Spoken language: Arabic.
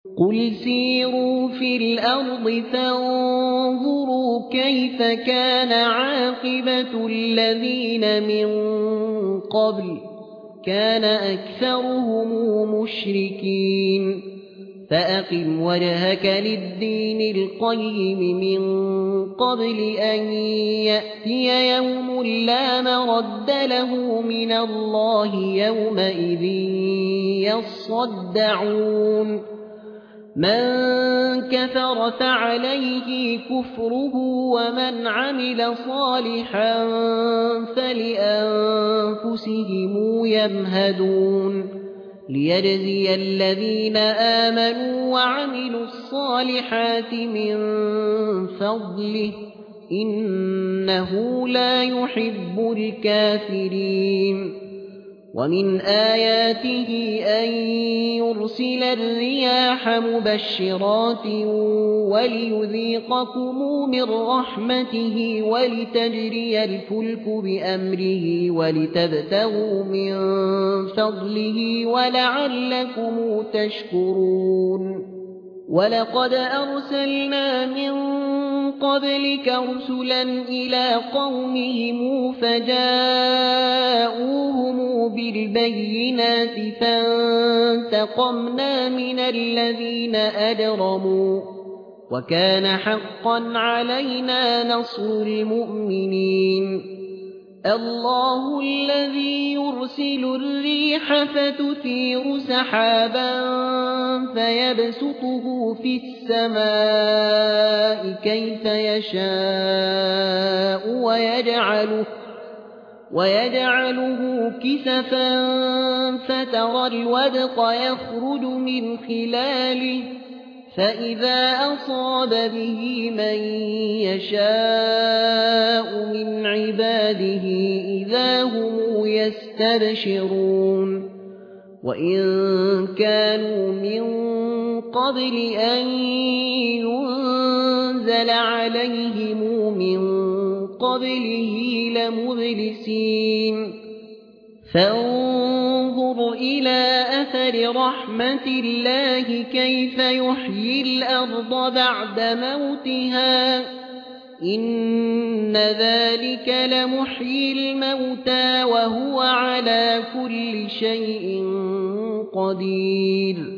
قل سيروا في الأرض فانظروا كيف كان عاقبة الذين من قبل كان أكثرهم مشركين فأقم وجهك للدين القيم من قبل أن يأتي يوم لا مرد له من الله يومئذ يصدعون من كفر فعليه كفره ومن عمل صالحا فلأنفسهم يمهدون ليجزي الذين آمنوا وعملوا الصالحات من فضله إنه لا يحب الكافرين ومن آياته أن يرسل الرياح مبشرات وليذيقكم من رحمته ولتجري الفلك بأمره ولتبتغوا من فضله ولعلكم تشكرون ولقد أرسلنا من قبلك رسلا إلى قومهم فجاءوهم بالبينات فانتقمنا من الذين أجرموا وكان حقا علينا نصر المؤمنين الله الذي يرسل الريح فتثير سحابا فيبسطه في السماء كيف يشاء ويجعله كسفا فترى الودق يخرج من خلاله فإذا أصاب به من يشاء من عباده إذا هم يستبشرون وإن كانوا من قبل أن ينزل عليهم من قبله لمبلسين فانظر إلى أثر رحمة الله كيف يحيي الأرض بعد موتها إن ذلك لمحيي الموتى وهو على كل شيء قدير